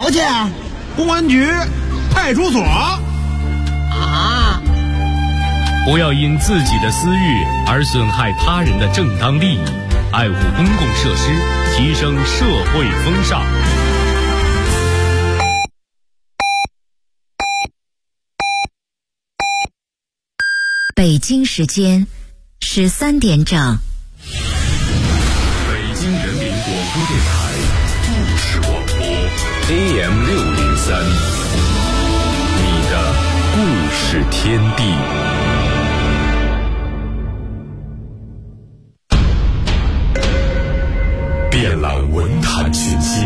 哪去？ 公安局、派出所。 啊！ 不要因自己的私欲而损害他人的正当利益，爱护公共设施，提升社会风尚。 北京时间13点整。 北京人民广播电台故事广播 AM603，你的故事天地。遍览文坛群星，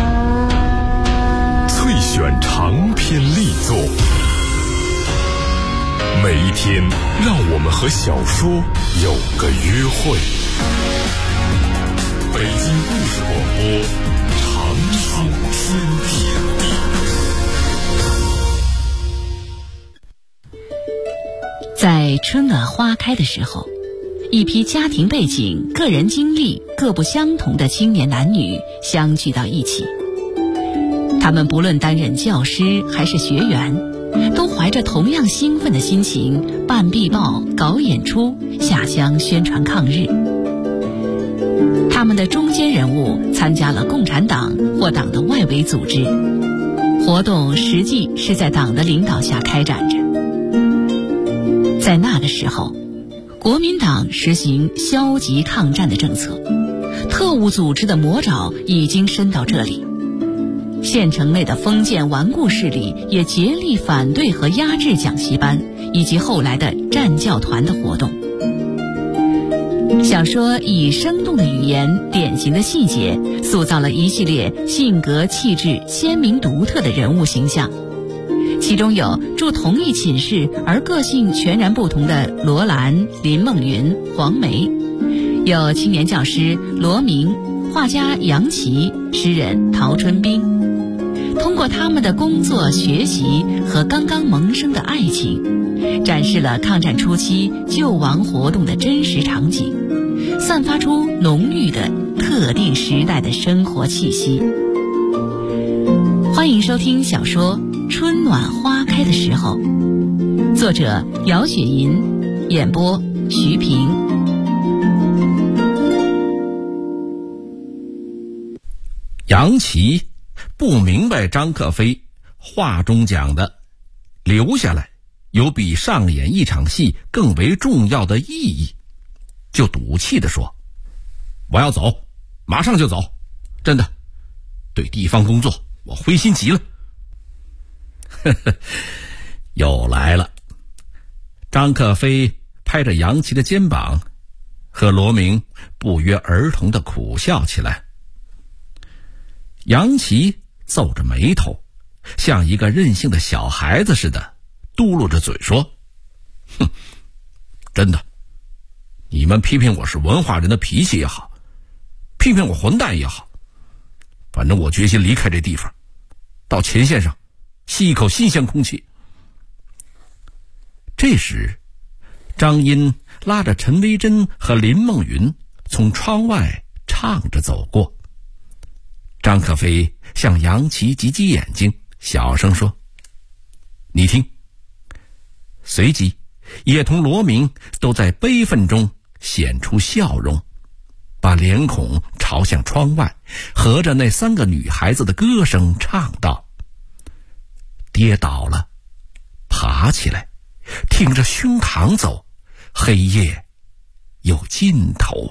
萃选长篇力作。每一天，让我们和小说有个约会。北京故事广播，长春天地。 在春暖花开的时候，一批家庭背景、个人经历各不相同的青年男女相聚到一起。他们不论担任教师还是学员，都怀着同样兴奋的心情办壁报、搞演出、下乡宣传抗日。他们的中坚人物参加了共产党或党的外围组织，活动实际是在党的领导下开展着。在那个时候，国民党实行消极抗战的政策，特务组织的魔爪已经伸到这里。县城内的封建顽固势力也竭力反对和压制讲习班以及后来的战教团的活动。小说以生动的语言、典型的细节，塑造了一系列性格气质鲜明独特的人物形象。其中有住同一寝室而个性全然不同的罗兰、林梦云、黄梅，有青年教师罗明、画家杨琦、诗人陶春冰。通过他们的工作、学习和刚刚萌生的爱情，展示了抗战初期救亡活动的真实场景，散发出浓郁的特定时代的生活气息。欢迎收听小说《春暖花开的时候》，作者姚雪银，演播徐平。 杨琦不明白张克飞话中讲的留下来有比上演一场戏更为重要的意义，就赌气地说：我要走，马上就走，真的，对地方工作我灰心极了。呵呵，又来了。张克飞拍着杨琦的肩膀，和罗明不约而同地苦笑起来。杨琦皱着眉头，像一个任性的小孩子似的嘟噜着嘴说：哼，真的，你们批评我是文化人的脾气也好，批评我混蛋也好，反正我决心离开这地方，到前线上吸一口新鲜空气。这时张茵拉着陈维珍和林梦云从窗外唱着走过。张克飞向杨琦挤挤眼睛，小声说：你听。随即也同罗明都在悲愤中显出笑容，把脸孔朝向窗外，合着那3个女孩子的歌声唱道：跌倒了，爬起来，挺着胸膛走，黑夜有尽头。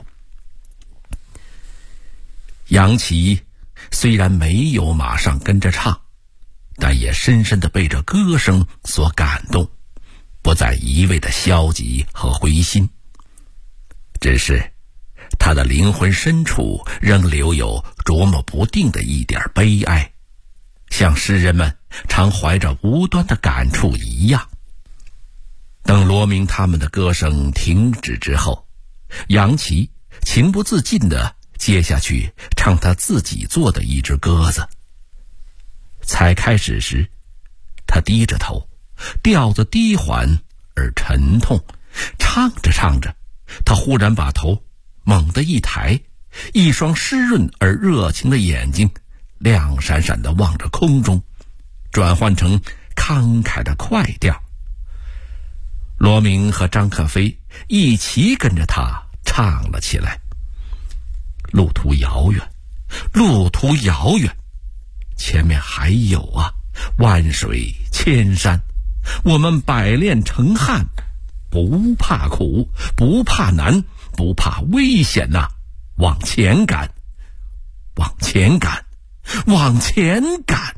杨琦虽然没有马上跟着唱，但也深深地被这歌声所感动，不再一味的消极和灰心，只是他的灵魂深处仍留有琢磨不定的一点悲哀，像诗人们常怀着无端的感触一样。等罗明他们的歌声停止之后，杨琦情不自禁地接下去唱他自己做的一支鸽子。才开始时，他低着头，调子低缓而沉痛，唱着唱着，他忽然把头猛地一抬，一双湿润而热情的眼睛亮闪闪地望着空中，转换成慷慨的快调。罗明和张克飞一起跟着他唱了起来。路途遥远，路途遥远，前面还有啊，万水千山，我们百炼成汉，不怕苦，不怕难，不怕危险呐，往前赶，往前赶，往前赶。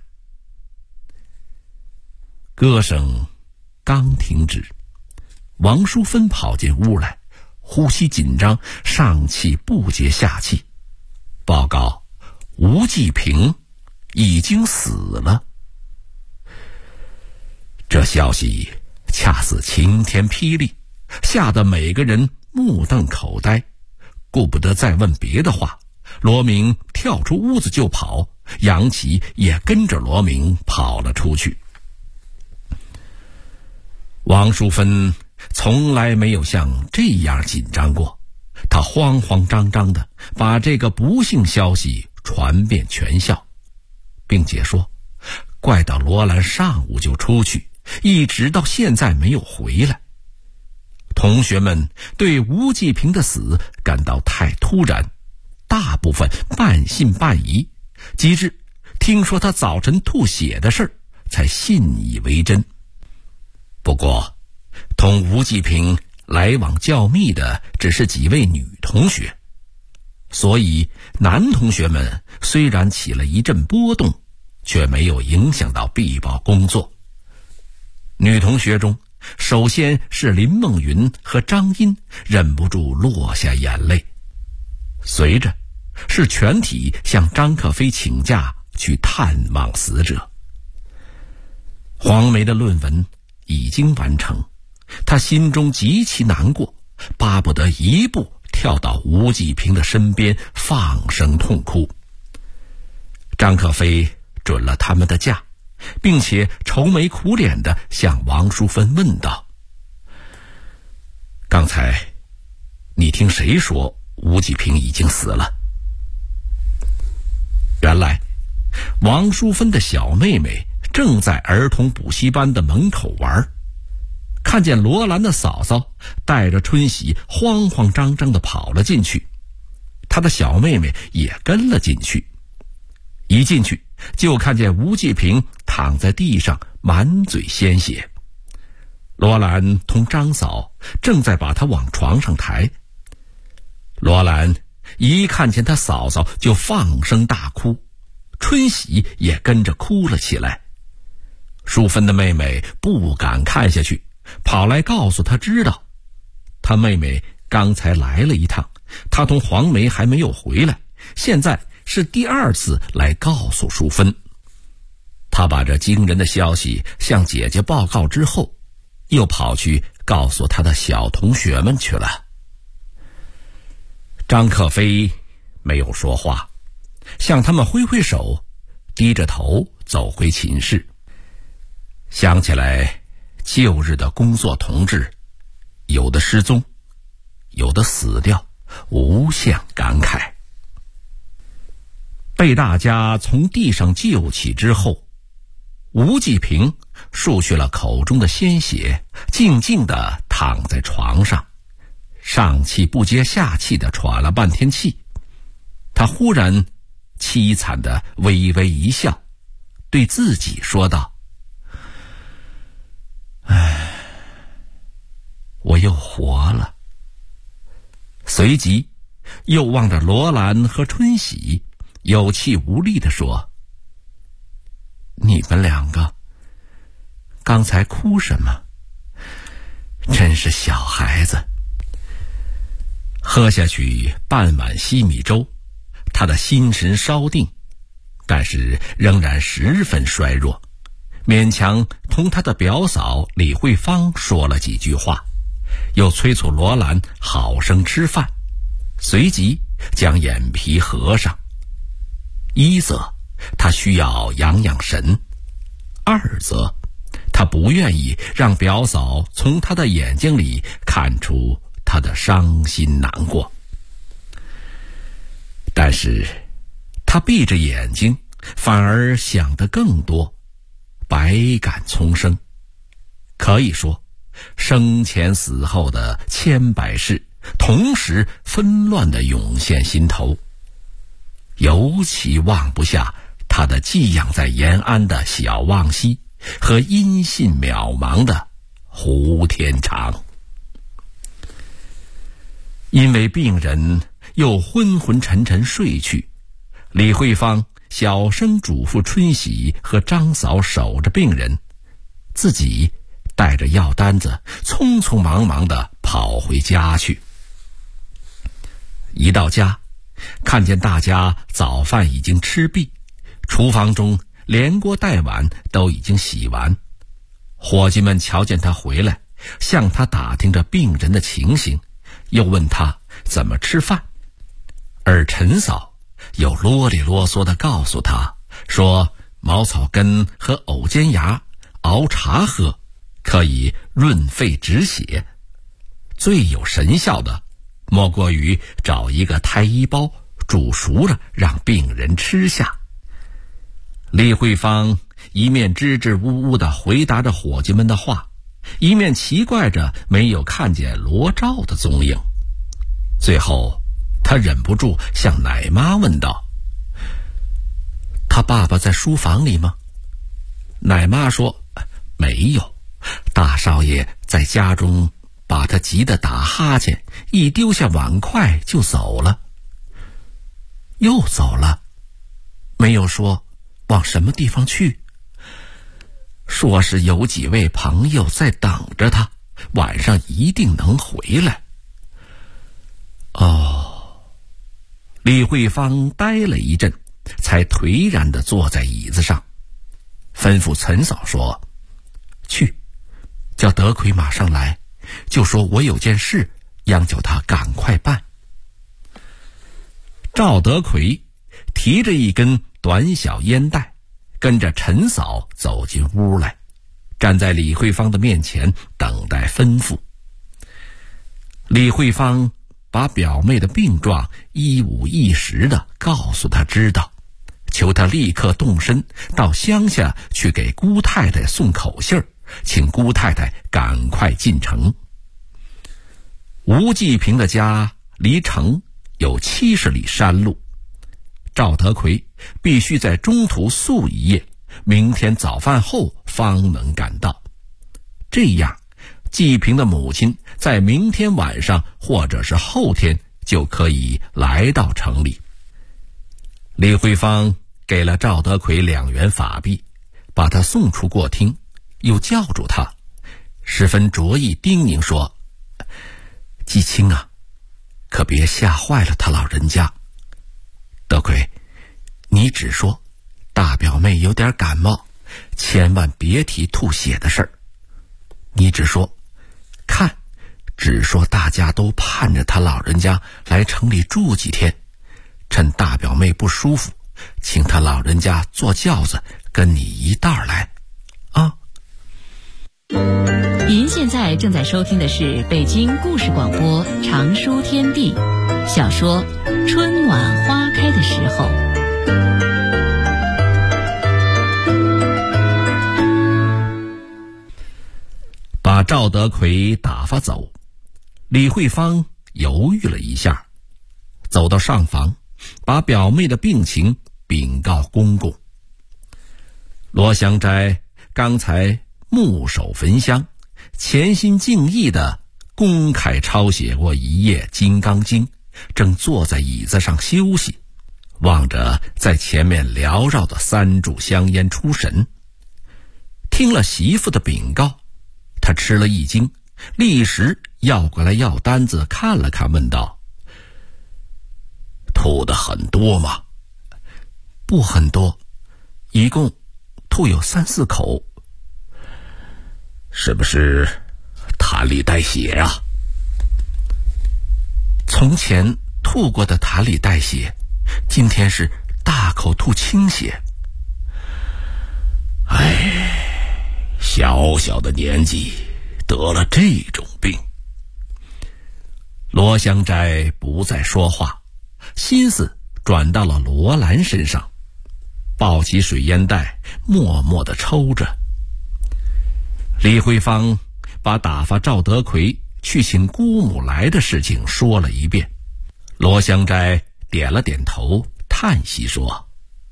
歌声刚停止，王淑芬跑进屋来，呼吸紧张，上气不接下气，报告吴继平已经死了。这消息恰似晴天霹雳，吓得每个人目瞪口呆，顾不得再问别的话，罗明跳出屋子就跑，杨琪也跟着罗明跑了出去。王淑芬从来没有像这样紧张过，她慌慌张张地把这个不幸消息传遍全校，并且说怪到罗兰上午就出去，一直到现在没有回来。同学们对吴继平的死感到太突然，大部分半信半疑，及至听说他早晨吐血的事儿，才信以为真。不过同吴继平来往较密的只是几位女同学，所以男同学们虽然起了一阵波动，却没有影响到必报工作。女同学中，首先是林梦云和张茵忍不住落下眼泪，随着是全体向张克飞请假去探望死者。黄梅的论文已经完成，她心中极其难过，巴不得一步跳到吴继平的身边放声痛哭。张克飞准了他们的假，并且愁眉苦脸地向王淑芬问道：刚才你听谁说吴继平已经死了？原来王淑芬的小妹妹正在儿童补习班的门口玩，看见罗兰的嫂嫂带着春喜慌慌张张地跑了进去，她的小妹妹也跟了进去。一进去就看见吴继平躺在地上满嘴鲜血，罗兰同张嫂正在把他往床上抬。罗兰一看见他嫂嫂就放声大哭，春喜也跟着哭了起来。淑芬的妹妹不敢看下去，跑来告诉他知道，他妹妹刚才来了一趟，他同黄梅还没有回来，现在是第二次来告诉淑芬。他把这惊人的消息向姐姐报告之后，又跑去告诉他的小同学们去了。张克飞没有说话，向他们挥挥手，低着头走回寝室。想起来旧日的工作同志，有的失踪，有的死掉，无限感慨。被大家从地上救起之后，吴继平漱去了口中的鲜血，静静地躺在床上，上气不接下气地喘了半天气。他忽然凄惨地微微一笑，对自己说道：唉，我又活了。随即又望着罗兰和春喜，有气无力地说：你们两个刚才哭什么？真是小孩子。喝下去半碗稀米粥，他的心神稍定，但是仍然十分衰弱，勉强同他的表嫂李慧芳说了几句话，又催促罗兰好生吃饭，随即将眼皮合上。一则他需要养养神，二则他不愿意让表嫂从他的眼睛里看出他的伤心难过。但是他闭着眼睛反而想得更多，百感丛生。可以说，生前死后的千百事同时纷乱地涌现心头，尤其忘不下他的寄养在延安的小望溪和音信渺茫的胡天长。因为病人又昏昏沉沉睡去，李慧芳小声嘱咐春喜和张嫂守着病人，自己带着药单子匆匆忙忙地跑回家去。一到家，看见大家早饭已经吃毕，厨房中连锅带碗都已经洗完。伙计们瞧见他回来，向他打听着病人的情形，又问他怎么吃饭。而陈嫂又啰里啰嗦地告诉他说，茅草根和藕尖芽熬茶喝，可以润肺止血。最有神效的莫过于找一个胎衣包煮熟了让病人吃下。李慧芳一面支支吾吾地回答着伙计们的话，一面奇怪着没有看见罗兆的踪影。最后他忍不住向奶妈问道，他爸爸在书房里吗？奶妈说，没有，大少爷在家中把他急得打哈欠，一丢下碗筷就走了。又走了？没有说往什么地方去？说是有几位朋友在等着他，晚上一定能回来。李慧芳呆了一阵，才颓然地坐在椅子上，吩咐陈嫂说，去，叫德奎马上来，就说我有件事，央求他赶快办。赵德奎提着一根短小烟袋，跟着陈嫂走进屋来，站在李慧芳的面前等待吩咐。李慧芳把表妹的病状一五一十地告诉他知道，求他立刻动身到乡下去给姑太太送口信儿，请姑太太赶快进城。吴继平的家离城有70里山路，赵德奎必须在中途宿一夜，明天早饭后方能赶到。这样继平的母亲在明天晚上或者是后天就可以来到城里。李慧芳给了赵德奎2元法币，把他送出过厅，又叫住他，十分着意叮咛说，继清啊，可别吓坏了他老人家。德奎，你只说大表妹有点感冒，千万别提吐血的事儿。你只说只说大家都盼着他老人家来城里住几天，趁大表妹不舒服，请他老人家坐轿子跟你一道来啊。 您现在正在收听的是北京故事广播长书天地小说《春晚花开的时候》。 把赵德奎打发走，李慧芳犹豫了一下，走到上房，把表妹的病情禀告公公。罗祥斋刚才木守焚香，潜心静意地公开抄写过一页《金刚经》，正坐在椅子上休息，望着在前面缭绕的3炷香烟出神。听了媳妇的禀告，他吃了一惊，立时要过来药单子看了看，问道，吐的很多吗？不很多，一共吐有3、4口。是不是痰里带血啊？从前吐过的痰里带血，今天是大口吐清血。小小的年纪得了这种病。罗香斋不再说话，心思转到了罗兰身上。 抱起水烟袋，默默地抽着。李慧芳把打发赵德奎去请姑母来的事情说了一遍。罗香斋点了点头，叹息说：“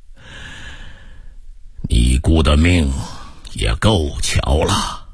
你姑的命也够巧了。”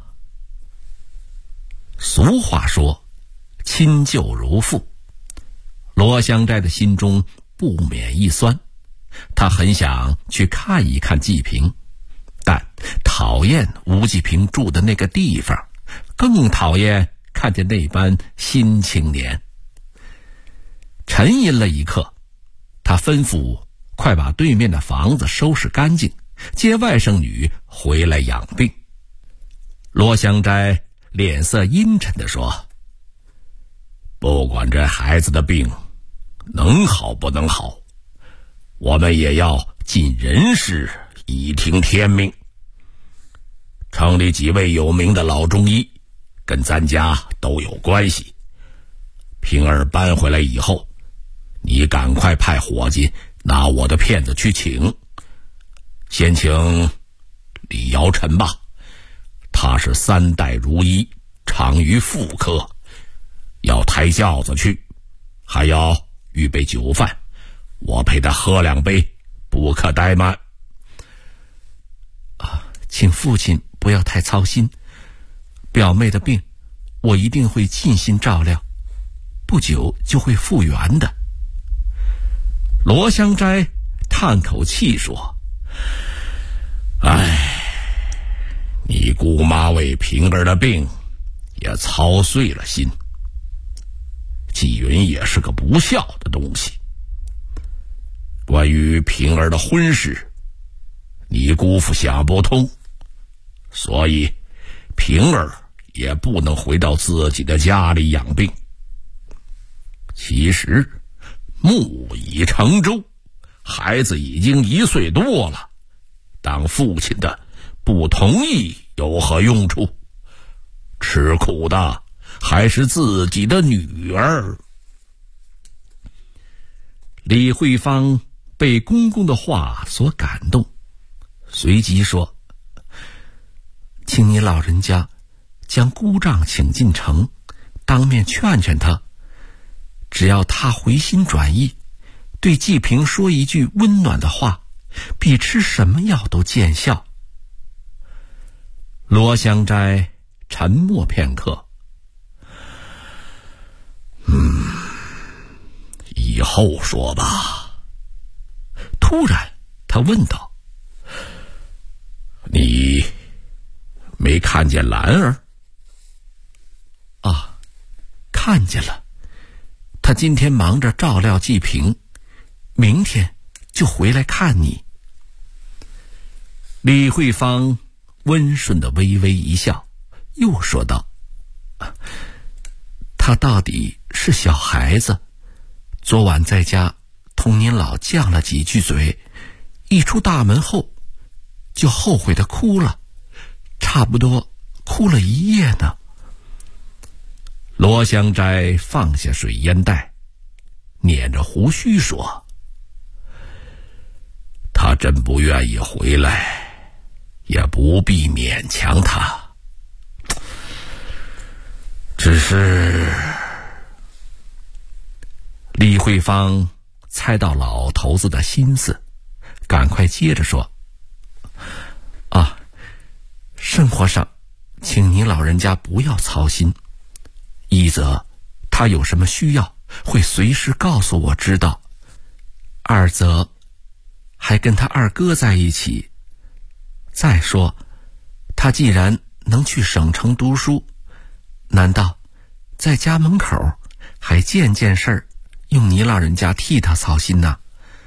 俗话说亲旧如父，罗香斋的心中不免一酸。他很想去看一看季平，但讨厌吴季平住的那个地方，更讨厌看见那般新青年。沉吟了一刻，他吩咐快把对面的房子收拾干净，接外甥女回来养病。罗香斋脸色阴沉地说：“不管这孩子的病能好不能好，我们也要尽人事，以听天命。城里几位有名的老中医跟咱家都有关系，平儿搬回来以后，你赶快派伙计拿我的片子去请。先请李尧臣吧，他是3代如一，长于妇科，要抬轿子去，还要预备酒饭，我陪他喝2杯，不可怠慢。请父亲不要太操心，表妹的病我一定会尽心照料，不久就会复原的。罗香斋叹口气说：“你姑妈为平儿的病也操碎了心。纪云也是个不孝的东西。关于平儿的婚事，你姑父想不通，所以平儿也不能回到自己的家里养病。其实木已成舟，孩子已经1岁多了，当父亲的不同意有何用处？吃苦的还是自己的女儿。”李慧芳被公公的话所感动，随即说：“请你老人家将姑丈请进城，当面劝劝他，只要他回心转意，对季平说一句温暖的话，比吃什么药都见效。”罗香斋沉默片刻，以后说吧。突然他问道：“你没看见兰儿？”看见了，他今天忙着照料季平，明天就回来看你。李慧芳温顺地微微一笑，又说道：“他到底是小孩子，昨晚在家同您老犟了几句嘴，一出大门后就后悔地哭了，差不多哭了1夜呢。”罗香斋放下水烟袋，捻着胡须说：“他真不愿意回来，也不必勉强他。只是……”李慧芳猜到老头子的心思，赶快接着说：“生活上请您老人家不要操心，一则他有什么需要会随时告诉我知道，二则还跟他二哥在一起。再说他既然能去省城读书，难道在家门口还件事儿用你老人家替他操心呢？”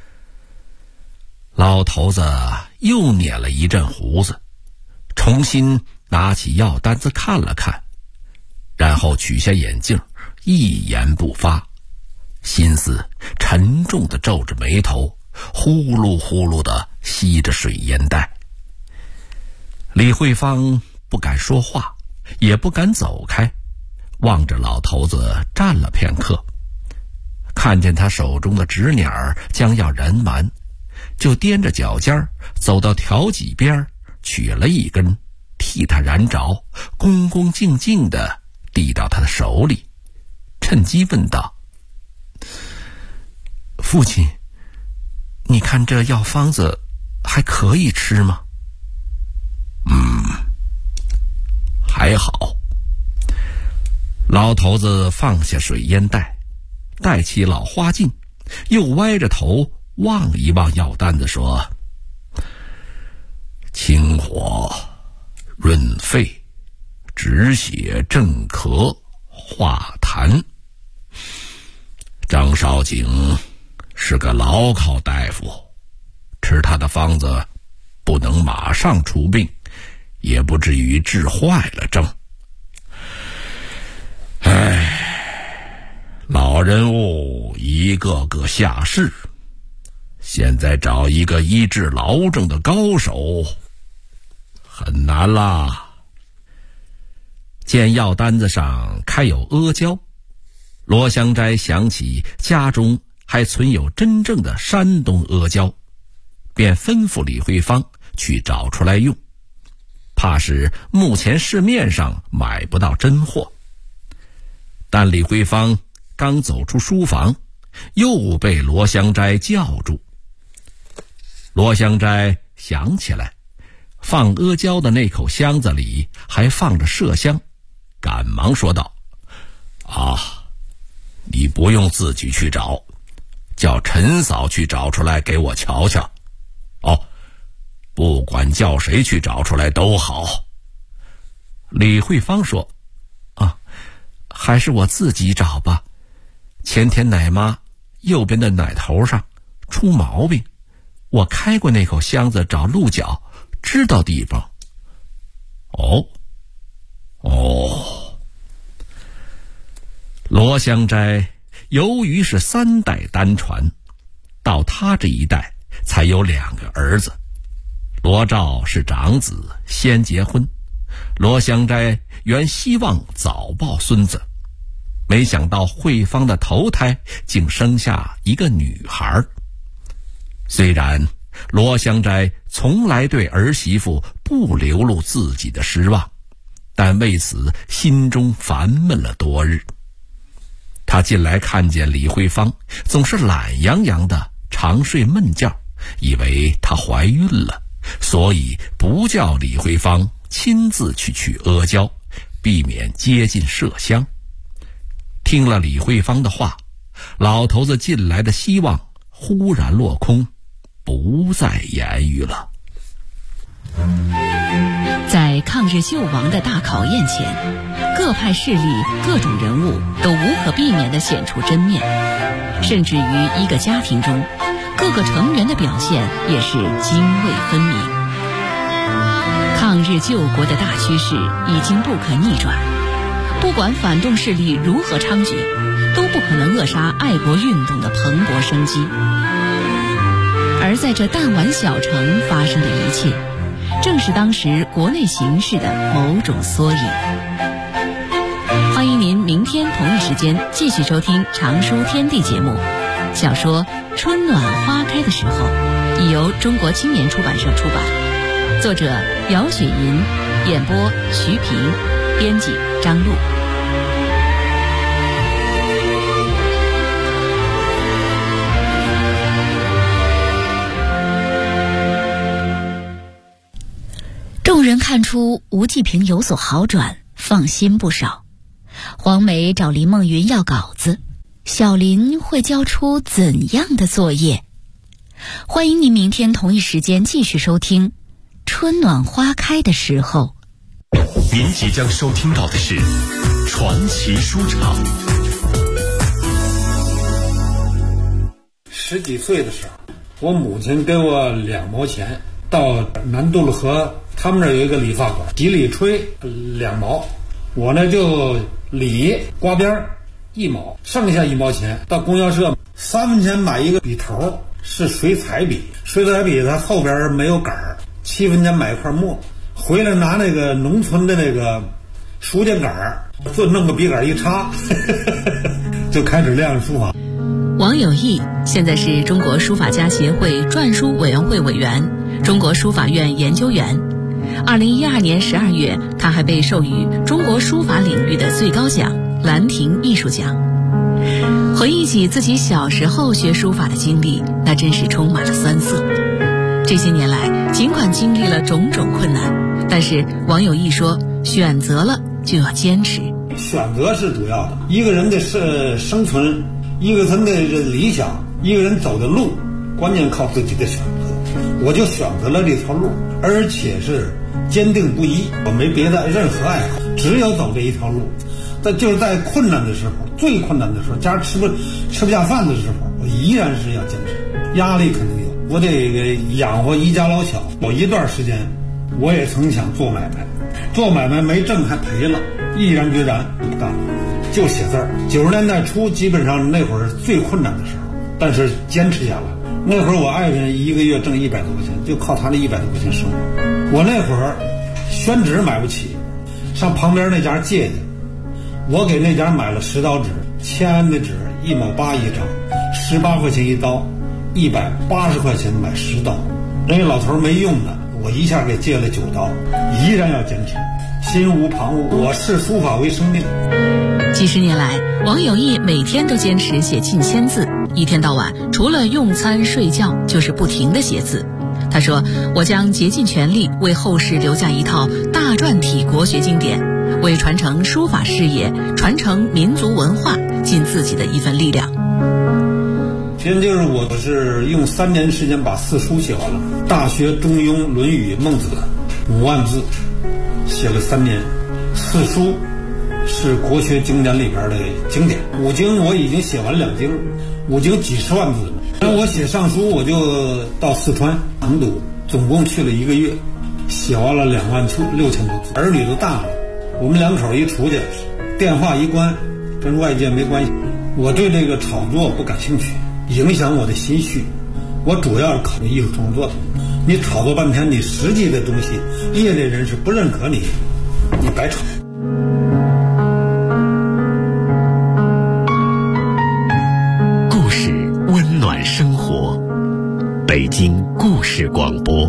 老头子又捻了一阵胡子，重新拿起药单子看了看，然后取下眼镜，一言不发，心思沉重地皱着眉头，呼噜呼噜地吸着水烟袋。李慧芳不敢说话，也不敢走开，望着老头子站了片刻，看见他手中的纸捻将要燃完， 就踮着脚尖走到条脊边，取了一根，替他燃着，恭恭敬敬地递到他的手里，趁机问道：父亲，你看这药方子还可以吃吗？还好。老头子放下水烟袋，戴起老花镜，又歪着头望一望药单子，说：清火润肺，止血镇咳，化痰。张少景是个牢靠大夫，吃他的方子不能马上除病，也不至于治坏了症。老人物一个个下世，现在找一个医治痨症的高手很难啦。见药单子上开有阿胶，罗香斋想起家中还存有真正的山东阿胶，便吩咐李慧芳去找出来用，怕是目前市面上买不到真货。但李慧芳刚走出书房，又被罗香斋叫住。罗香斋想起来，放阿胶的那口箱子里还放着麝香，赶忙说道：你不用自己去找，叫陈嫂去找出来给我瞧瞧。不管叫谁去找出来都好。李慧芳说：还是我自己找吧。前天奶妈右边的奶头上出毛病，我开过那口箱子找鹿角，知道地方。罗香斋由于是3代单传，到他这一代才有2个儿子。罗照是长子，先结婚。罗香斋原希望早抱孙子，没想到慧芳的头胎竟生下一个女孩。虽然罗香斋从来对儿媳妇不流露自己的失望，但为此心中烦闷了多日。他进来看见李慧芳总是懒洋洋的常睡闷觉，以为她怀孕了，所以不叫李慧芳亲自去取阿胶，避免接近麝香。听了李慧芳的话，老头子进来的希望忽然落空，不再言语了。 在抗日救亡的大考验前，各派势力、各种人物都无可避免地显出真面，甚至于一个家庭中，各个成员的表现也是泾渭分明。抗日救国的大趋势已经不可逆转，不管反动势力如何猖獗，都不可能扼杀爱国运动的蓬勃生机。而在这弹丸小城发生的一切，正是当时国内形势的某种缩影。欢迎您明天同一时间继续收听常书天地节目。小说《春暖花开的时候》已由中国青年出版社出版，作者姚雪银，演播徐平，编辑张璐。 众人看出吴继平有所好转，放心不少。黄梅找林梦云要稿子，小林会交出怎样的作业？欢迎您明天同一时间继续收听《春暖花开的时候》。 您即将收听到的是传奇书场。 10几岁的时候，我母亲给我2毛钱，到南渡了河，他们那有一个理发馆，几里吹2毛，我呢就理刮边1毛，剩下1毛钱到供销社3分钱买一个笔头，是水彩笔，水彩笔它后边没有杆儿，7分钱买一块墨，回来拿那个农村的那个书架杆儿，就弄个笔杆一插就开始练书法。 王有义现在是中国书法家协会篆书委员会委员、中国书法院研究员。2012年12月，他还被授予中国书法领域的最高奖兰亭艺术奖。回忆起自己小时候学书法的经历，那真是充满了酸涩。这些年来，尽管经历了种种困难，但是王有义说，选择了就要坚持。 选择是主要的，一个人的生存，一个人的理想，一个人走的路，关键靠自己的选择。我就选择了这条路，而且是坚定不移，我没别的任何爱好，只有走这一条路。但就是在困难的时候，最困难的时候，家吃不下饭的时候，我依然是要坚持。压力肯定有，我得养活一家老小。有一段时间，我也曾想做买卖，做买卖没挣还赔了，毅然决然不干了，就写字儿。90年代初，基本上那会儿是最困难的时候，但是坚持下来。那会儿我爱人一个月挣100多块钱，就靠他的100多块钱生活。我那会儿宣纸买不起，上旁边那家借去。我给那家买了10刀纸，签的纸1毛8一张，18块钱一刀，180块钱买10刀。人家老头没用的，我一下给借了9刀，依然要坚持，心无旁骛。我视书法为生命。 几十年来，王有义每天都坚持写近1000字，一天到晚除了用餐睡觉，就是不停地写字。他说：“我将竭尽全力为后世留下一套大篆体国学经典，为传承书法事业、传承民族文化尽自己的一份力量。” 其实就是我是用3年时间把4书写完了，《大学》《中庸》《论语》《孟子》5万字，写了3年。4书是国学经典里边的经典，5经我已经写完2经，5经几十万字。然后我写上书，我就到四川成都，总共去了1个月，写完了26000多字。儿女都大了，我们2口一出去，电话一关，跟外界没关系。我对这个炒作不感兴趣，影响我的心绪。我主要是考虑艺术创作的。你炒作半天，你实际的东西，业内人士不认可你，你白炒。 故事温暖生活，北京故事广播。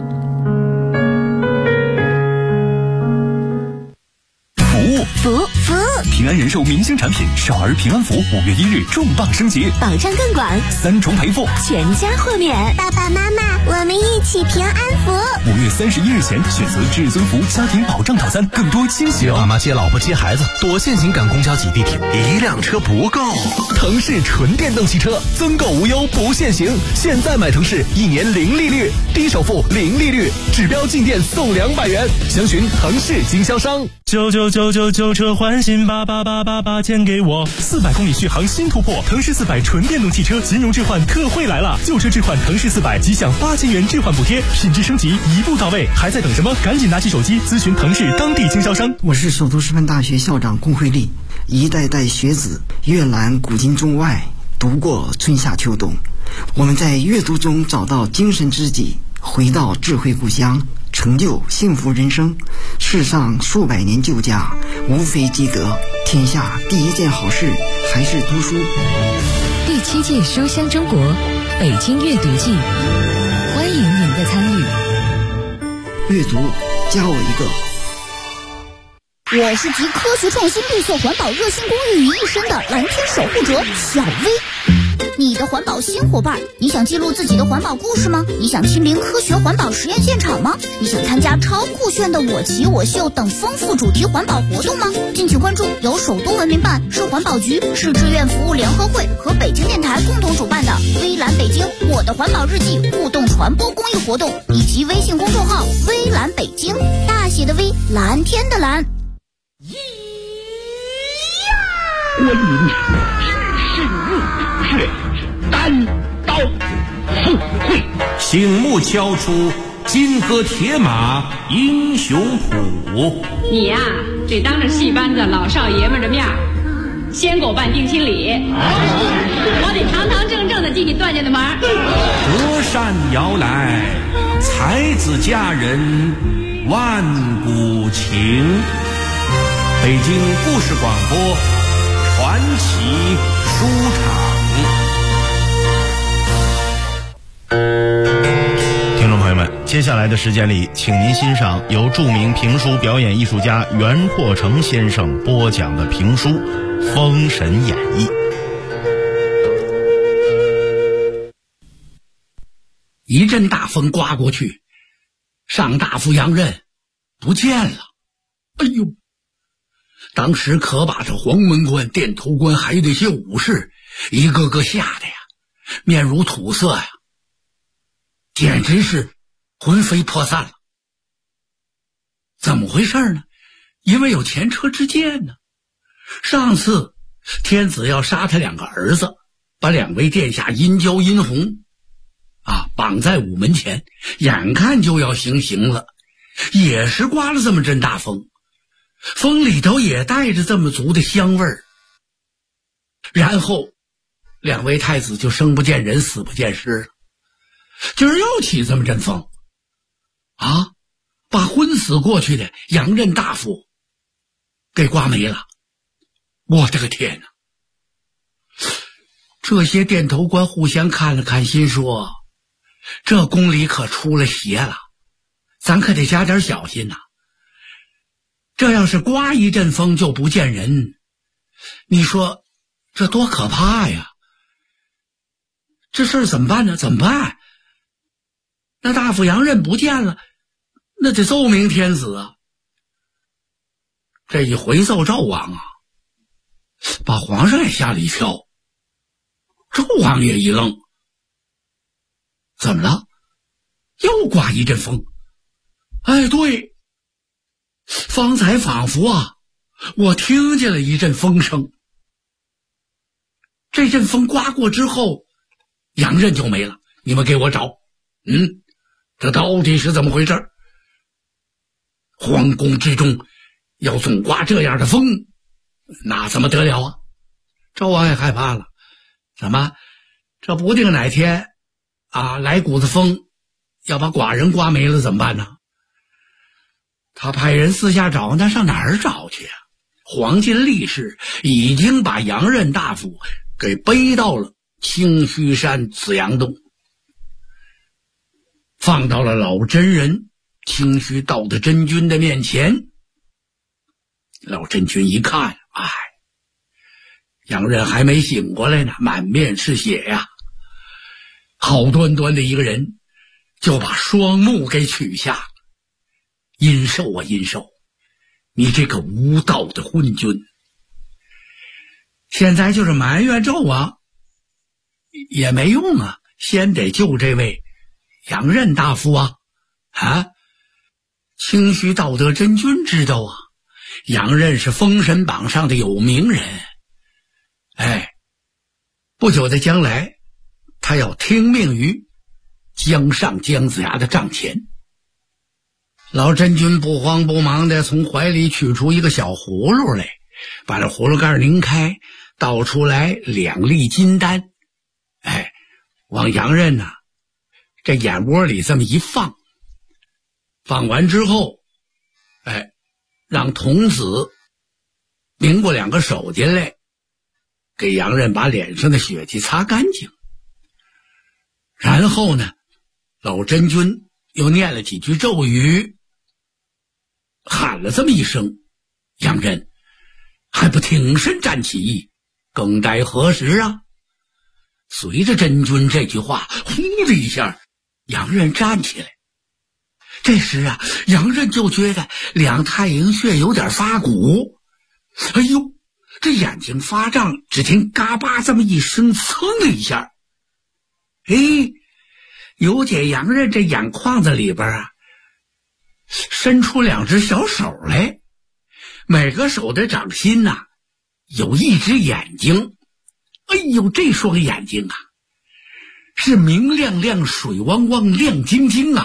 服务！ 平安人寿明星产品少儿平安符5月1日重磅升级， 保障更广 ，3重赔付， 全家豁免。爸爸妈妈，我们一起平安符。 5月31日前选择至尊福家庭保障套餐，更多惊喜哦！ 接妈妈、接老婆、接孩子，多限行赶公交挤地铁，1辆车不够。 腾势纯电动汽车增购无忧不限行，现在买腾势1年0利率，低首付0利率，指标进店送200元，详询腾势经销商。 99999车换新8888钱给我，400公里续航新突破，腾势400纯电动汽车金融置换特惠来了，旧车置换腾势400即享8000元置换补贴，品质升级一步到位，还在等什么？赶紧拿起手机咨询腾势当地经销商。 我是首都师范大学校长龚慧丽，一代代学子阅览古今中外，读过春夏秋冬，我们在阅读中找到精神知己，回到智慧故乡，成就幸福人生。世上数百年旧家，无非积德，天下第一件好事还是读书。 第7届书香中国北京阅读季，欢迎您的参与。 阅读加我一个。 我是集科学创新、绿色环保、热心公益于一身的蓝天守护者小薇。你的环保新伙伴，你想记录自己的环保故事吗？你想亲临科学环保实验现场吗？你想参加超酷炫的我骑我秀等丰富主题环保活动吗？敬请关注由首都文明办、市环保局、市志愿服务联合会和北京电台共同主办的微蓝北京我的环保日记互动传播公益活动，以及微信公众号微蓝北京，大写的微，蓝天的蓝。 观音深入血，单刀赴会， 醒目敲出金戈铁马英雄谱。 你呀，得当着戏班子老少爷们的面先给我办定亲礼，我得堂堂正正的进你段家的门。 隔山摇来，才子佳人万古情。北京故事广播传奇书场。 接下来的时间里，请您欣赏由著名评书表演艺术家袁阔成先生播讲的评书《封神演义》。 一阵大风刮过去，上大夫杨任不见了。哎呦，当时可把这黄门关、殿头关还有那些武士一个个吓得呀面如土色呀，简直是魂飞魄散了。怎么回事呢？因为有前车之鉴呢。上次天子要杀他2个儿子，把2位殿下殷郊、殷红绑在午门前，眼看就要行刑了，也是刮了这么阵大风，风里头也带着这么足的香味儿。然后2位太子就生不见人死不见尸了。今儿又起这么阵风把昏死过去的杨任大夫给刮没了。我的个天哪！这些殿头官互相看了看，心说这宫里可出了邪了，咱可得加点小心呐。这要是刮一阵风就不见人，你说这多可怕呀！这事儿怎么办呢？怎么办？那大夫杨任不见了，那得奏明天子啊。这一回奏赵王把皇上也吓了一跳。纣王也一愣，怎么了？又刮一阵风。哎，对，方才仿佛我听见了一阵风声。这阵风刮过之后，杨任就没了。你们给我找，这到底是怎么回事？皇宫之中要总刮这样的风，那怎么得了啊？纣王也害怕了，怎么这不定哪天来股子风要把寡人刮没了怎么办呢？他派人四下找，那上哪儿找去啊？黄巾力士已经把杨任大夫给背到了清虚山紫阳洞，放到了老真人清虚道的真君的面前。老真君一看，杨任还没醒过来呢，满面是血呀。好端端的一个人就把双目给取下。阴寿啊阴寿，你这个无道的昏君！现在就是埋怨纣王也没用啊，先得救这位杨任大夫清虚道德真君知道杨任是封神榜上的有名人。不久的将来他要听命于姜尚、姜子牙的帐前。老真君不慌不忙的从怀里取出一个小葫芦来，把这葫芦盖拧开，倒出来2粒金丹，往杨任这眼窝里这么一放，放完之后让童子拧过2个手巾来，给杨任把脸上的血迹擦干净。然后呢，老真君又念了几句咒语，喊了这么一声，杨任还不挺身站起，更待何时啊？随着真君这句话，呼的一下，杨任站起来。这时杨任就觉得2太阳穴有点发鼓，哎呦，这眼睛发胀，只听嘎巴这么一声，噌的一下，有解杨任这眼眶子里边伸出2只小手来，每个手的掌心有1只眼睛。哎呦，这双眼睛是明亮亮、水汪汪、亮晶晶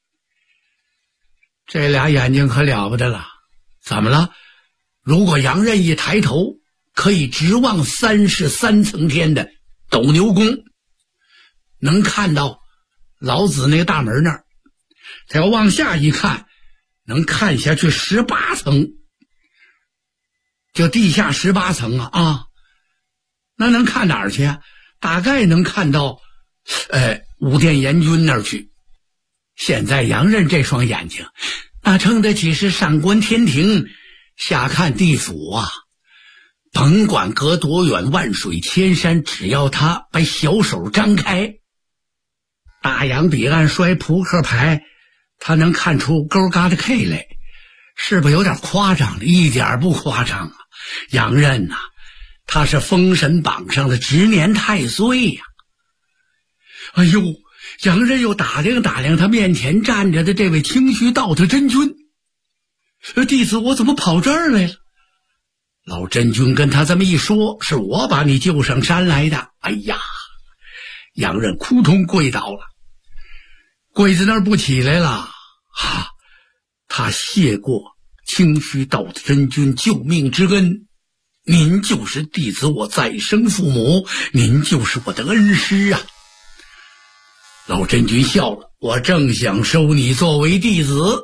这俩眼睛可了不得了。怎么了？如果杨任一抬头，可以直望3世3层天的斗牛宫，能看到老子那个大门那儿。他要往下一看，能看下去18层，就地下18层那能看哪儿去大概能看到武殿阎君那儿去。 现在杨任这双眼睛，那称得起是上观天庭，下看地府啊！甭管隔多远万水千山，只要他把小手张开，大洋彼岸摔扑克牌，他能看出勾嘎的 K 来，是不是有点夸张了？一点不夸张啊！杨任呐，他是封神榜上的执年太岁呀！哎呦，杨任又打量打量他面前站着的这位清虚道的真君，弟子我怎么跑这儿来了？老真君跟他这么一说，是我把你救上山来的。哎呀，杨任扑通跪倒了，跪在那儿不起来了。他谢过清虚道的真君救命之恩，您就是弟子我再生父母，您就是我的恩师啊。老真君笑了，我正想收你作为弟子。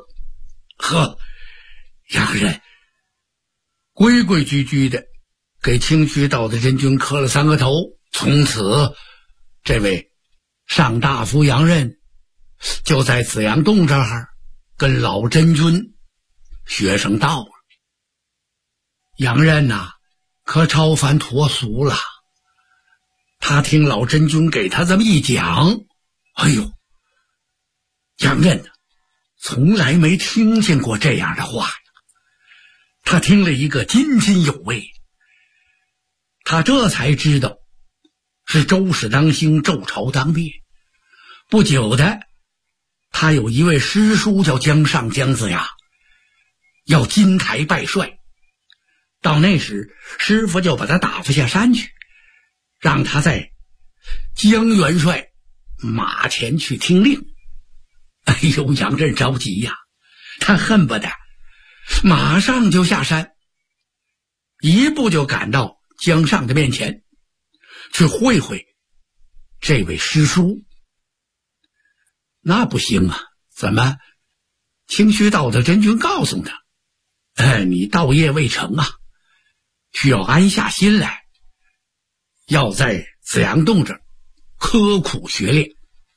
杨任规规矩矩的给清虚道的真君磕了3个头，从此这位上大夫杨任就在紫阳洞这儿跟老真君学生道了。杨任呐，可超凡脱俗了。他听老真君给他这么一讲，哎呦，杨任呢，从来没听见过这样的话呀。他听了一个津津有味，他这才知道是周氏当兴，周朝当灭。不久的，他有一位师叔叫姜尚姜子牙，要金台拜帅。到那时，师傅就把他打发下山去，让他在姜元帅马前去听令。哎呦，杨任着急呀，他恨不得马上就下山，一步就赶到姜尚的面前，去会会这位师叔。那不行啊，怎么？清虚道的真君告诉他，你道业未成啊，需要安下心来，要在紫阳洞这儿刻苦学练。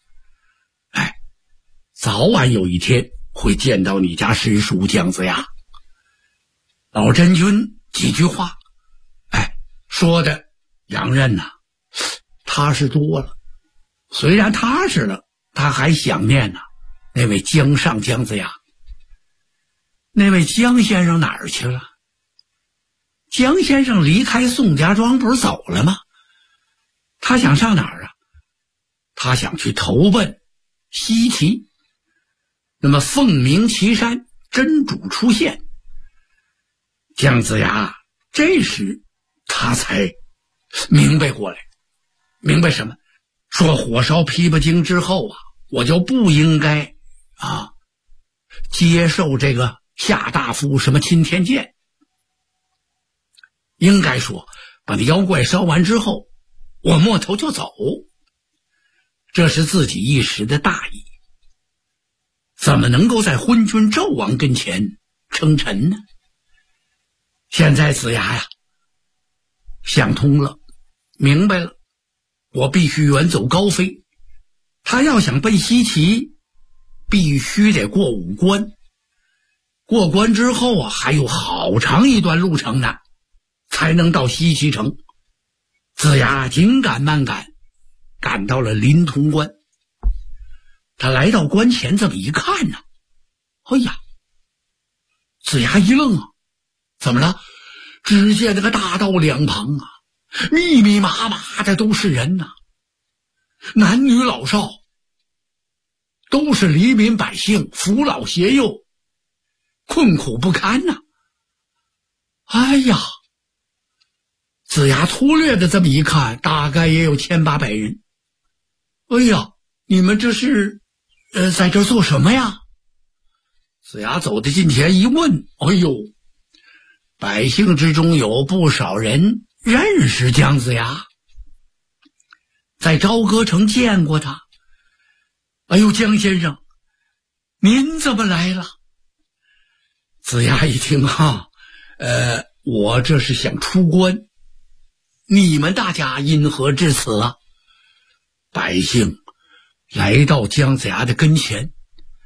早晚有一天会见到你家师叔姜子牙。老真君几句话，说的杨任呐，踏实多了。虽然踏实了，他还想念那位姜尚姜子牙。那位姜先生哪儿去了？姜先生离开宋家庄不是走了吗？他想上哪儿啊？他想去投奔西岐。那么凤鸣岐山，真主出现。姜子牙这时他才明白过来，明白什么？说火烧琵琶精之后啊，我就不应该接受这个夏大夫什么钦天监，应该说把那妖怪烧完之后，我摸头就走。这是自己一时的大意，怎么能够在昏君纣王跟前称臣呢？现在子牙呀想通了，明白了，我必须远走高飞。他要想奔西岐，必须得过5关，过关之后啊，还有好长一段路程呢，才能到西岐城。子牙紧赶慢赶，赶到了临潼关。他来到关前这么一看呢，哎呀，子牙一愣啊，怎么了？只见那个大道两旁啊，密密麻麻的都是人呐，男女老少，都是黎民百姓，扶老携幼，困苦不堪呐。哎呀，子牙粗略的这么一看，大概也有700-800人。哎呀，你们这是在这做什么呀？子牙走到近前一问，哎呦，百姓之中有不少人认识姜子牙，在朝歌城见过他。哎呦，姜先生，您怎么来了？子牙一听我这是想出关，你们大家因何至此啊？百姓来到姜子牙的跟前，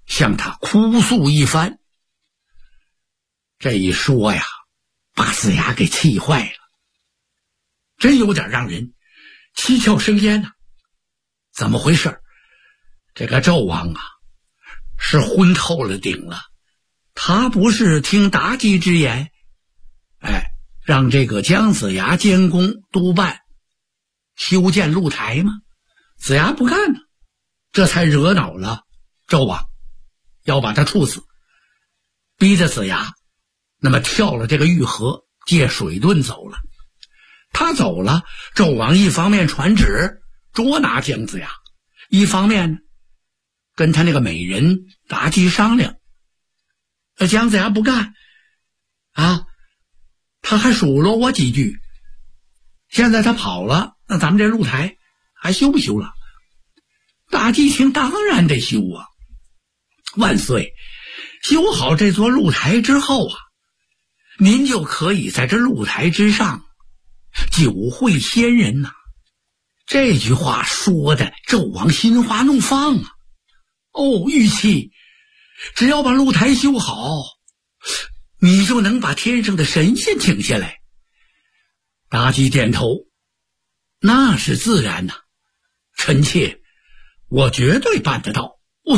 向他哭诉一番。这一说呀，把子牙给气坏了，真有点让人七窍生烟呐。怎么回事？这个纣王啊，是昏透了顶了。他不是听妲己之言，让这个姜子牙监工督办修建露台吗？子牙不干呢，这才惹恼了纣王，要把他处死，逼着子牙那么跳了这个玉河，借水遁走了。他走了，纣王一方面传旨捉拿姜子牙，一方面呢跟他那个美人妲己商量。姜子牙不干啊，他还数落我几句，现在他跑了，那咱们这露台还修不修了？妲己一听，当然得修啊！万岁，修好这座露台之后啊，您就可以在这露台之上酒会仙人呐。这句话说的纣王心花怒放啊！玉妻，只要把露台修好，你就能把天上的神仙请下来。妲己点头，那是自然呐，臣妾我绝对办得到。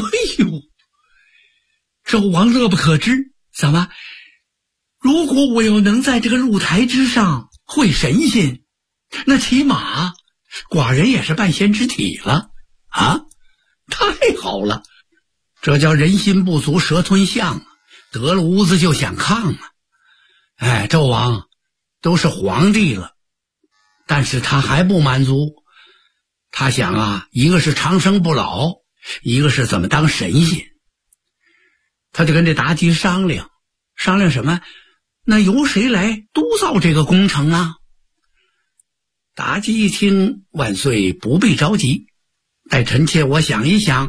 纣王乐不可支，怎么？如果我要能在这个露台之上会神仙，那起码寡人也是半仙之体了啊！太好了，这叫人心不足蛇吞象啊，得了屋子就想炕啊！纣王都是皇帝了，但是他还不满足，他想啊，一个是长生不老，一个是怎么当神仙。他就跟这妲己商量什么？那由谁来督造这个工程啊？妲己一听，万岁不必着急，待臣妾我想一想。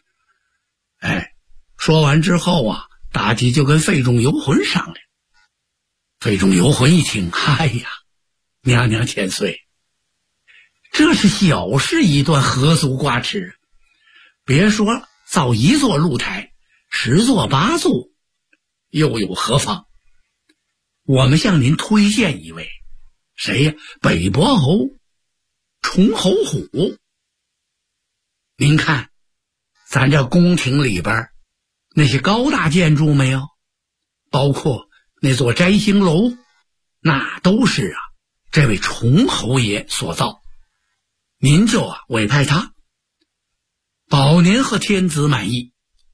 说完之后啊，妲己就跟费仲游魂商量。费仲游魂一听，哎呀，娘娘千岁，这是小事一段，何足挂齿。别说造一座露台，10座8座又有何妨？我们向您推荐一位，谁呀？北伯侯崇侯虎。您看咱这宫廷里边那些高大建筑没有，包括那座摘星楼，那都是这位崇侯爷所造。您就委派他，保您和天子满意。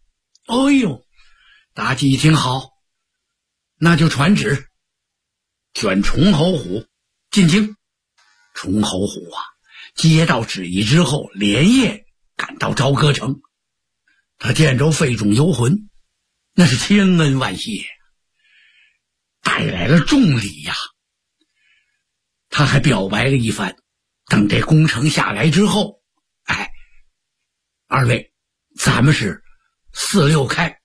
妲己一听好，那就传旨选崇侯虎进京。崇侯虎接到旨意之后，连夜赶到朝歌城。他见着费仲游魂，那是千恩万谢，带来了重礼呀。他还表白了一番，等这工程下来之后，二位咱们是4、6开。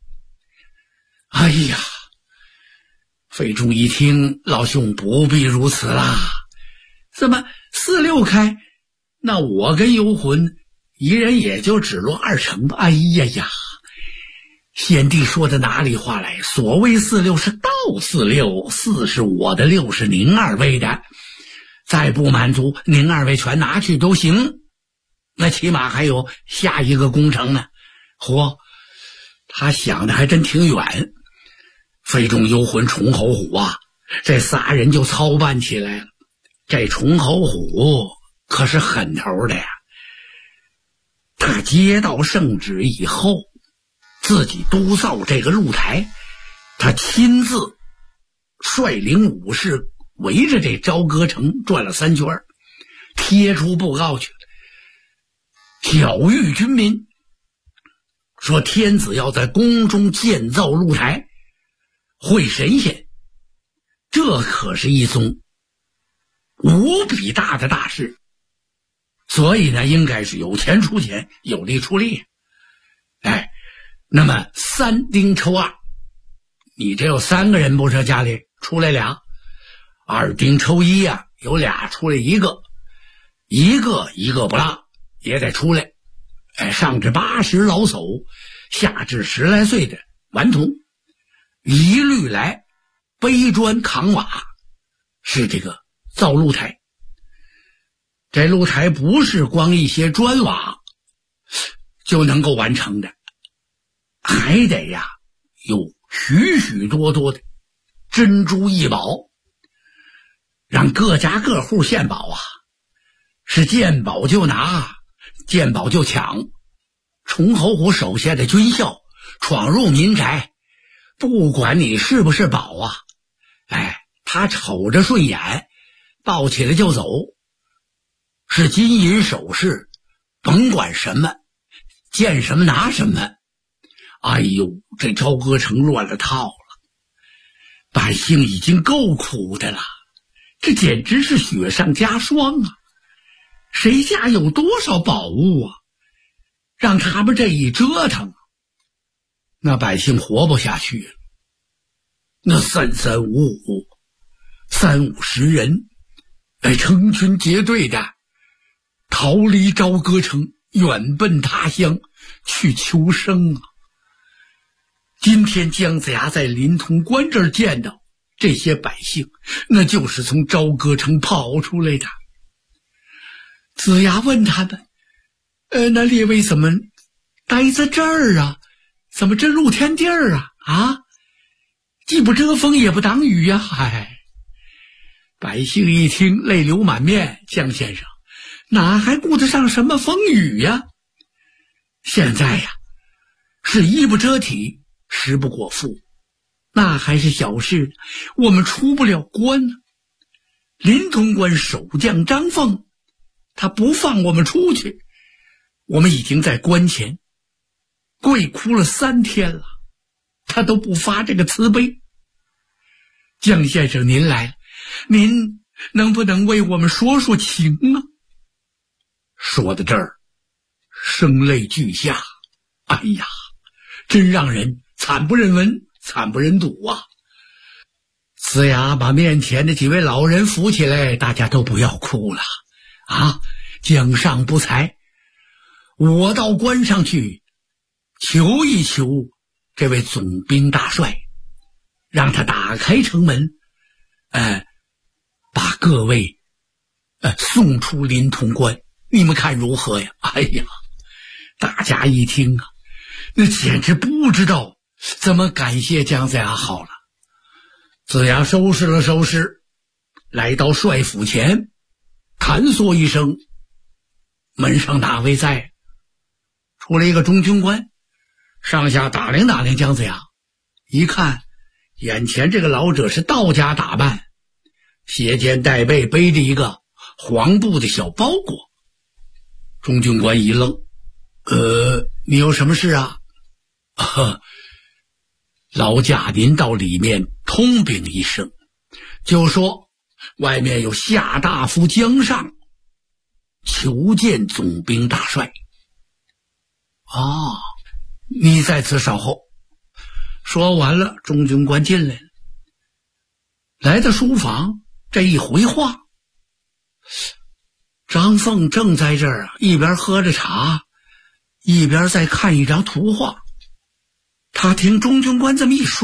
费仲一听，老兄不必如此啦，怎么4、6开？那我跟游魂一人也就只落2成吧。先帝说的哪里话来？所谓4、6是道4、6，4是我的，6是您二位的。再不满足，您二位全拿去都行，那起码还有下一个工程呢。他想的还真挺远。费仲游魂崇侯虎这仨人就操办起来了。这崇侯虎可是狠头的呀，他接到圣旨以后，自己督造这个露台，他亲自率领武士围着这朝歌城转了3圈，贴出布告去了，晓谕军民，说天子要在宫中建造露台会神仙，这可是一宗无比大的大事。所以呢，应该是有钱出钱，有力出力。那么3丁抽2，你这有3个人不是？家里出来俩，2丁抽1有俩出来一个不落也得出来。上至80老叟， 下至10来岁的顽童，一律来背砖扛瓦，是这个造露台。这露台不是光一些砖瓦就能够完成的，还得呀有许许多多的珍珠异宝，让各家各户献宝啊，是见宝就拿，见宝就抢。崇侯虎手下的军校闯入民宅，不管你是不是宝啊，他瞅着顺眼，抱起来就走。是金银首饰，甭管什么，见什么拿什么。哎呦，这朝歌城乱了套了，百姓已经够苦的了，这简直是雪上加霜啊！谁家有多少宝物啊？让他们这一折腾，那百姓活不下去了。那三三五五30-50人，成群结队的逃离朝歌城，远奔他乡去求生啊！今天姜子牙在临潼关这儿见到这些百姓，那就是从朝歌城跑出来的。子牙问他们：那列位怎么待在这儿啊？怎么这露天地儿啊？既不遮风也不挡雨呀！百姓一听泪流满面，姜先生哪还顾得上什么风雨呀？现在呀，是衣不遮体，食不果腹，那还是小事，我们出不了关呢。临潼关守将张凤，他不放我们出去，我们已经在关前跪哭了3天了，他都不发这个慈悲。姜先生您来了，您能不能为我们说说情啊？说到这儿，声泪俱下，哎呀，真让人惨不忍闻，惨不忍睹啊！子牙把面前的几位老人扶起来，大家都不要哭了啊！姜尚不才，我到关上去求一求这位总兵大帅，让他打开城门，把各位送出临潼关，你们看如何呀？哎呀，大家一听啊，那简直不知道怎么感谢姜子牙好了。子牙收拾了收拾，来到帅府前，弹唆一声，门上哪位在？出了一个中军官，上下打量打量姜子牙，一看眼前这个老者是道家打扮，斜肩带背，背着一个黄布的小包裹。中军官一愣，你有什么事啊？劳驾您到里面通禀一声，就说外面有夏大夫姜尚求见总兵大帅。你在此稍后。说完了，中军官进来了，来到书房，这一回话，张凤正在这儿一边喝着茶，一边在看一张图画。他听中军官这么一说，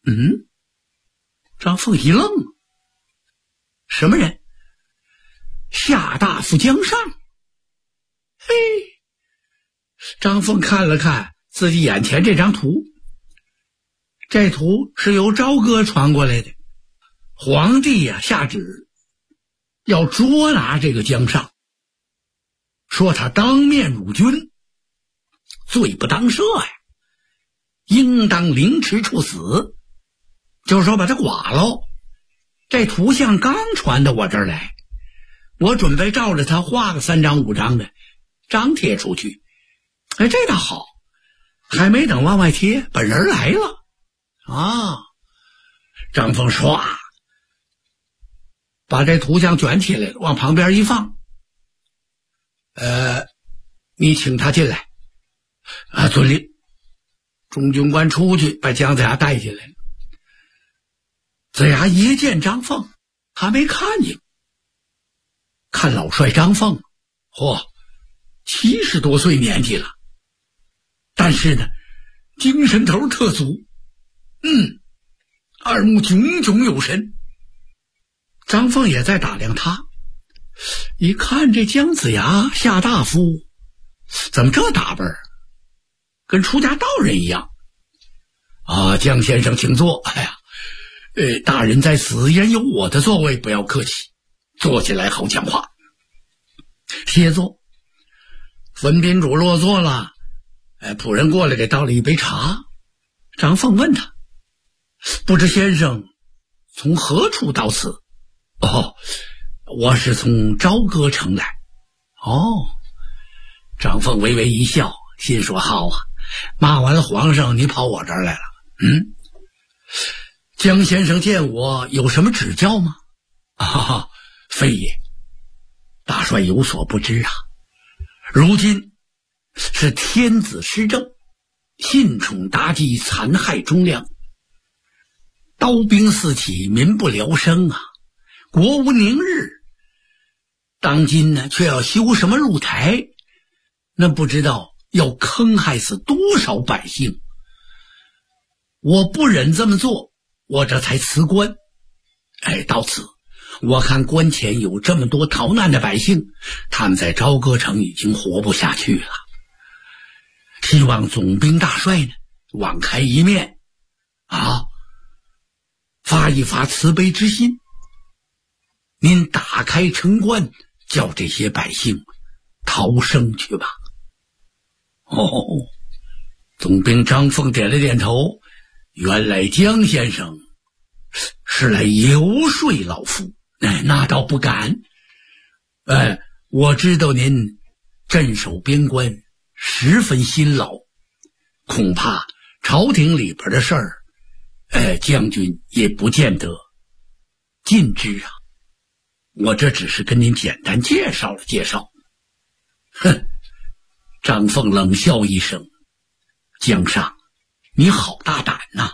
张凤一愣，什么人？夏大夫姜尚。嘿，张凤看了看自己眼前这张图，这图是由朝歌传过来的。皇帝下旨要捉拿这个姜尚，说他当面辱军，罪不当赦呀，应当凌迟处死，就是说把他剐了。这图像刚传到我这儿来，我准备照着他画个3张5张的张贴出去。这倒好，还没等往外贴，本人来了啊！张凤唰把这图像卷起来了，往旁边一放。你请他进来。遵令。中军官出去把姜子牙带进来了。子牙一见张凤，还没看见，看老帅张凤，70多岁年纪了，但是呢精神头特足，耳目炯炯有神。张凤也在打量他，一看这姜子牙夏大夫怎么这打扮，跟出家道人一样啊！姜先生请坐。哎呀，大人在此也有我的座位，不要客气，坐起来好讲话。歇坐。分宾主落座了，仆人过来给倒了一杯茶。张凤问他，不知先生从何处到此？我是从朝歌城来。张凤微微一笑，心说好啊，骂完了皇上，你跑我这儿来了。姜先生见我有什么指教吗？非也，大帅有所不知啊。如今是天子施政，信宠妲己，残害忠良，刀兵四起，民不聊生啊，国无宁日。当今呢，却要修什么露台，那不知道要坑害死多少百姓。我不忍这么做，我这才辞官。到此我看关前有这么多逃难的百姓，他们在朝歌城已经活不下去了。希望总兵大帅呢网开一面发一发慈悲之心，您打开城关，叫这些百姓逃生去吧。总兵张凤点了点头，原来姜先生是来游说老夫。那倒不敢。我知道您镇守边关十分辛劳，恐怕朝廷里边的事儿将军也不见得尽知啊。我这只是跟您简单介绍了介绍。张凤冷笑一声，姜尚，你好大胆呐！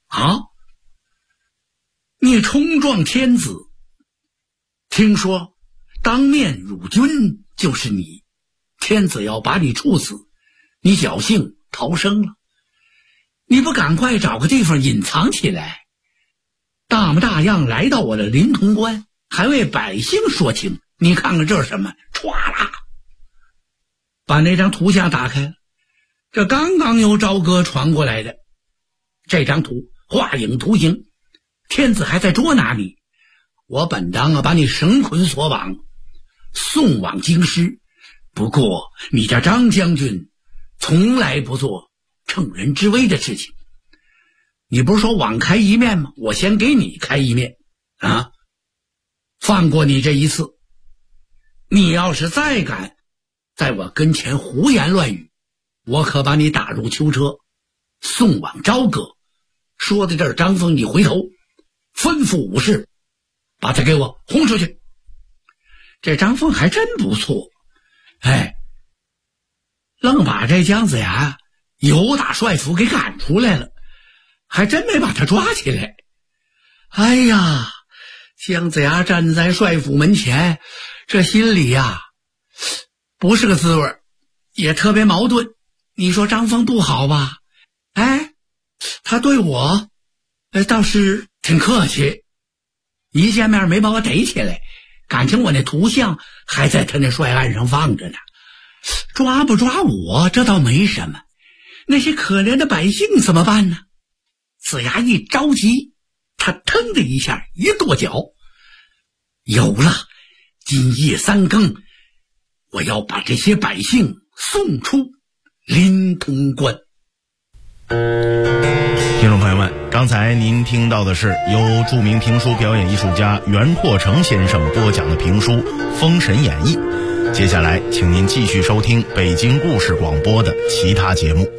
你冲撞天子，听说当面辱君就是你，天子要把你处死，你侥幸逃生了，你不赶快找个地方隐藏起来，大模大样来到我的临潼关，还为百姓说情。你看看这是什么？歘啦，把那张图像打开了，这刚刚由朝歌传过来的这张图，画影图形，天子还在捉拿你，我本当把你绳捆索绑，送往京师。不过你家张将军从来不做乘人之危的事情。你不是说网开一面吗？我先给你开一面放过你这一次。你要是再敢在我跟前胡言乱语，我可把你打入囚车，送往朝歌。说到这儿，张凤一回头吩咐武士把他给我轰出去。这张凤还真不错，愣把这姜子牙由打帅府给赶出来了，还真没把他抓起来。哎呀，姜子牙站在帅府门前，这心里不是个滋味，也特别矛盾。你说张凤不好吧？他对我倒是挺客气，一见面没把我逮起来，感情我那图像还在他那帅案上放着呢。抓不抓我这倒没什么，那些可怜的百姓怎么办呢？子牙一着急，他腾的一下一跺脚，有了，今夜3更，我要把这些百姓送出临潼关。 听众朋友们，刚才您听到的是由著名评书表演艺术家袁阔成先生播讲的评书《封神演义》。接下来请您继续收听北京故事广播的其他节目。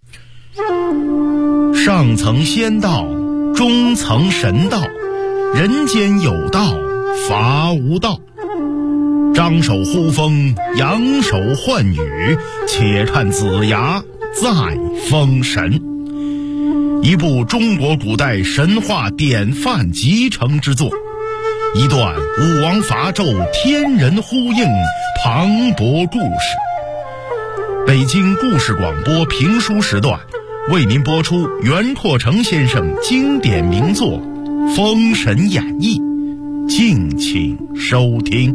上层仙道，中层神道，人间有道，伐无道。张手呼风，扬手唤雨，且看子牙再封神。一部中国古代神话典范集成之作，一段武王伐纣天人呼应磅礴故事。北京故事广播评书时段， 为您播出袁阔成先生经典名作《封神演义》，敬请收听。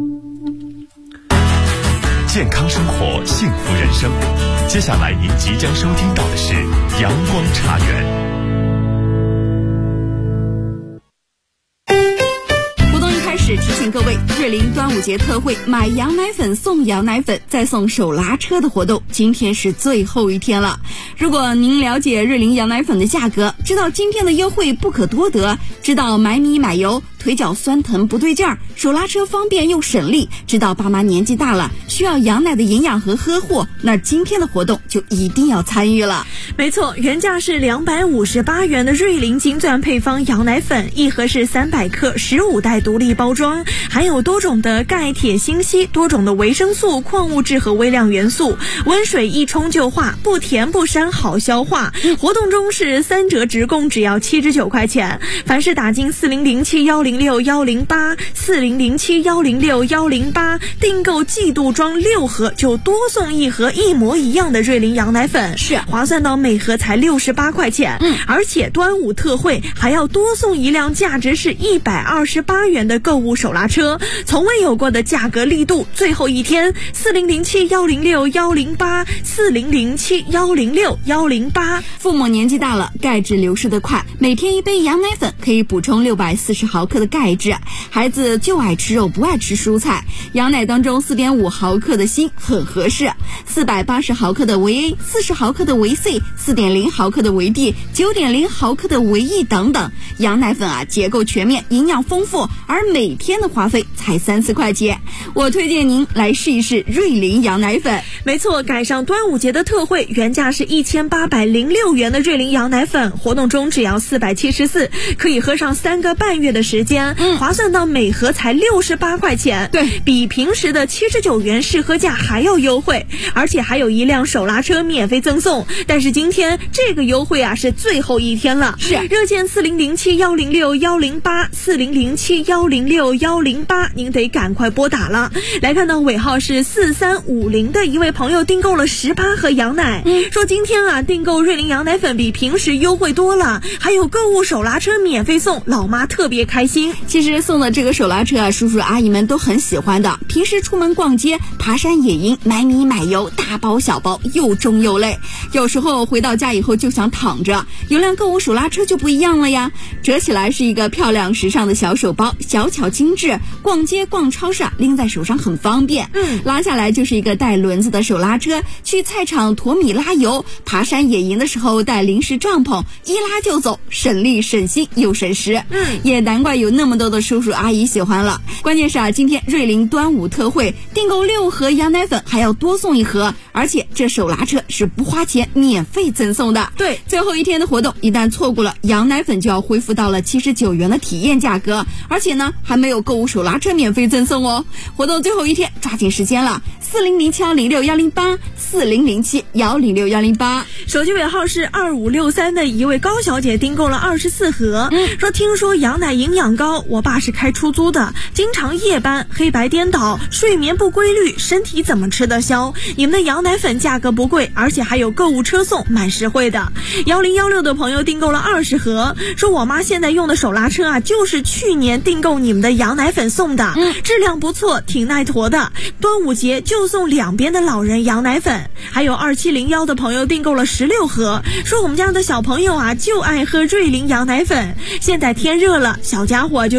健康生活，幸福人生。接下来您即将收听到的是阳光茶园。 提醒各位，瑞麟端午节特惠买羊奶粉送羊奶粉再送手拉车的活动今天是最后一天了。如果您了解瑞麟羊奶粉的价格，知道今天的优惠不可多得，知道买米买油腿脚酸疼不对劲儿，手拉车方便又省力，知道爸妈年纪大了需要羊奶的营养和呵护，那今天的活动就一定要参与了。 没错，原价是258元的瑞麟金钻配方羊奶粉，一盒是300克，15袋独立包装，含有多种的钙、铁、锌、硒，多种的维生素、矿物质和微量元素，温水一冲就化，不甜不膻，好消化。活动中是3折直供，只要79块钱。凡是打进4007106108，4007106108订购季度装6盒，就多送1盒一模一样的瑞麟羊奶粉， 是划算到每盒才68块钱。而且端午特惠还要多送1辆价值是128元的购物手拉车，从未有过的价格力度。最后一天，4007106108，4007106108。 父母年纪大了，钙质流失得快，每天1杯羊奶粉可以补充640毫克的钙质。孩子就爱吃肉，不爱吃蔬菜，羊奶当中4.5毫克的锌很合适，480毫克的维 A， 40毫克的维 C， 4.0毫克的维 D， 9.0毫克的维 E 等等。羊奶粉结构全面，营养丰富，而每天的花费才3-4块钱。我推荐您来试一试瑞麟羊奶粉。 没错，赶上端午节的特惠，原价是1806元的瑞麟羊奶粉，活动中只要474，可以喝上3个半月的时间，划算到每盒才68块钱， 对， 比平时的79元试喝价还要优惠，而且还有1辆手拉车免费赠送。但是今天这个优惠是最后一天了， 是热线4007106108，4007106108，您得赶快拨打了。来看到尾号是4350的一位朋友订购了18盒羊奶，说今天订购瑞麟羊奶粉比平时优惠多了，还有购物手拉车免费送，老妈特别开心。 其实送的这个手拉车叔叔阿姨们都很喜欢的，平时出门逛街、爬山野营、买米买油，大包小包又重又累，有时候回到家以后就想躺着，有辆购物手拉车就不一样了呀，折起来是一个漂亮时尚的小手包，小巧精致，逛街逛超市拎在手上很方便。拉下来就是一个带轮子的手拉车，去菜场驮米拉油，爬山野营的时候带临时帐篷，一拉就走，省力省心又省时。也难怪有那么多的叔叔阿姨喜欢了。关键是今天瑞麟端午特惠，订购6盒羊奶粉还要多送1盒，而且这手拉车是不花钱免费赠送的。 对， 最后一天的活动一旦错过了，羊奶粉就要恢复到了79元的体验价格，而且呢还没有购物手拉车免费赠送哦。活动最后一天，抓紧时间了，4007106108，4007106108。 手机尾号是2563的一位高小姐订购了24盒，说听说羊奶营养高，我爸是开出租的，经常夜班，黑白颠倒，睡眠不规律，身体怎么吃得消？你们的羊奶粉价格不贵，而且还有购物车送，蛮实惠的。1016的朋友订购了20盒，说我妈现在用的手拉车就是去年订购你们的羊奶粉送的，质量不错，挺耐驮的。端午节就送2边的老人羊奶粉。还有2701的朋友订购了16盒，说我们家的小朋友就爱喝瑞麟羊奶粉，现在天热了，小家伙就